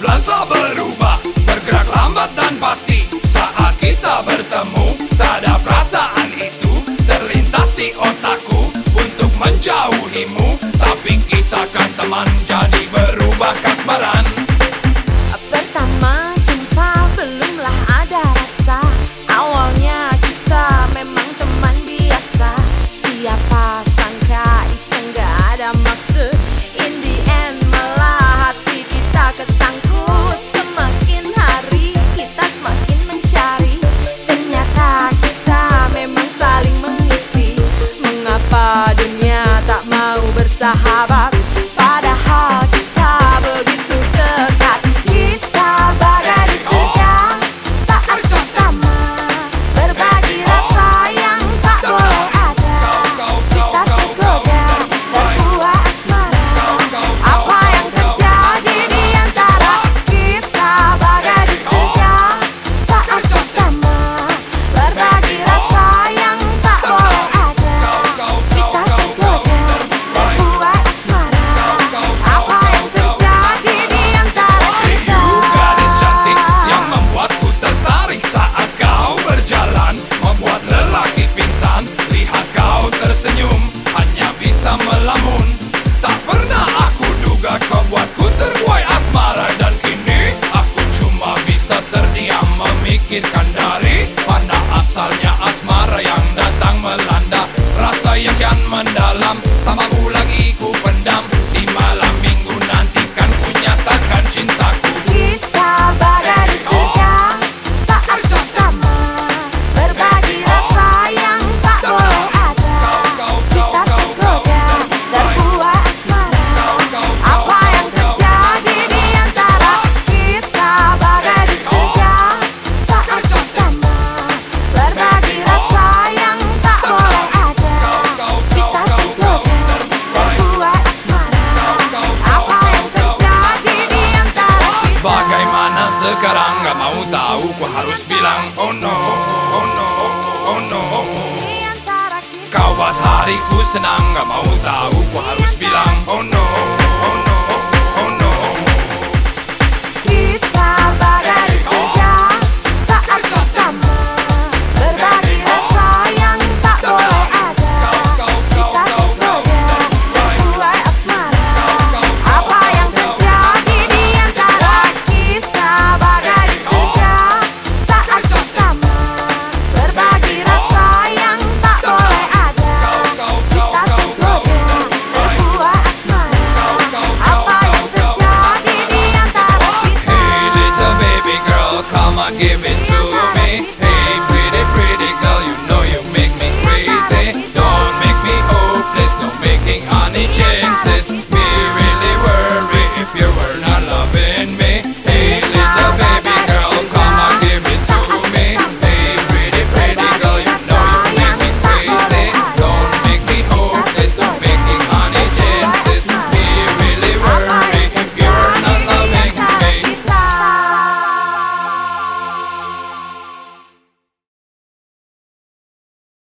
Pelan-pelan telah berubah, bergerak lambat dan pasti. Saat kita bertemu, tak ada perasaan itu terlintas di otakku untuk menjauhimu. Tapi kita kan teman, jadi berubah kasmaran. Pertama jumpa belumlah ada rasa. Awalnya kita memang teman biasa. Siapa sangka iseng gak ada maksud. In the end malah hati kita kesangkut. Semakin hari kita semakin mencari. Ternyata kita memang saling mengisi. Mengapa dunia tak mau bersahabat? Padahal kita begitu dekat. Kita bagai di surga saat bersama, berbagi rasa yang tak boleh ada. Kita tergoda, terbuai asmara. Apa yang terjadi di antara kita bagai di surga saat bersama, berbagi rasa yang tak boleh ada. Kita tergoda, terbuai asmara. Apa yang terjadi di antara kita? You gadis cantik yang membuatku tertarik saat kau berjalan, membuat lelaki pingsan. Lihat kau tersenyum, hanya bisa melamun. Tak pernah aku duga kau buatku terbuai asmara. Dan kini aku cuma bisa terdiam memikirkan dari mana asalnya asmara yang datang melanda. Rasa yang kian mendalam, tak mampu lagi ku pendam. Di malam minggu nantikan ku nyatakan cintaku. Kita bagai di surga saat bersama, berbagi rasa yang tak boleh ada. Kita tergoda, terbuai asmara. Apa yang terjadi di antara kita bagai di surga saat bersama, berbagi rasa yang tak boleh ada. Kita tergoda, terbuai asmara. Apa yang terjadi di antara kita? Bagaimana sekarang, gak mau tahu, ku harus bilang oh no, oh no, oh no. Di antara kita. Kau buat hariku senang, gak mau tahu, ku harus bilang oh no.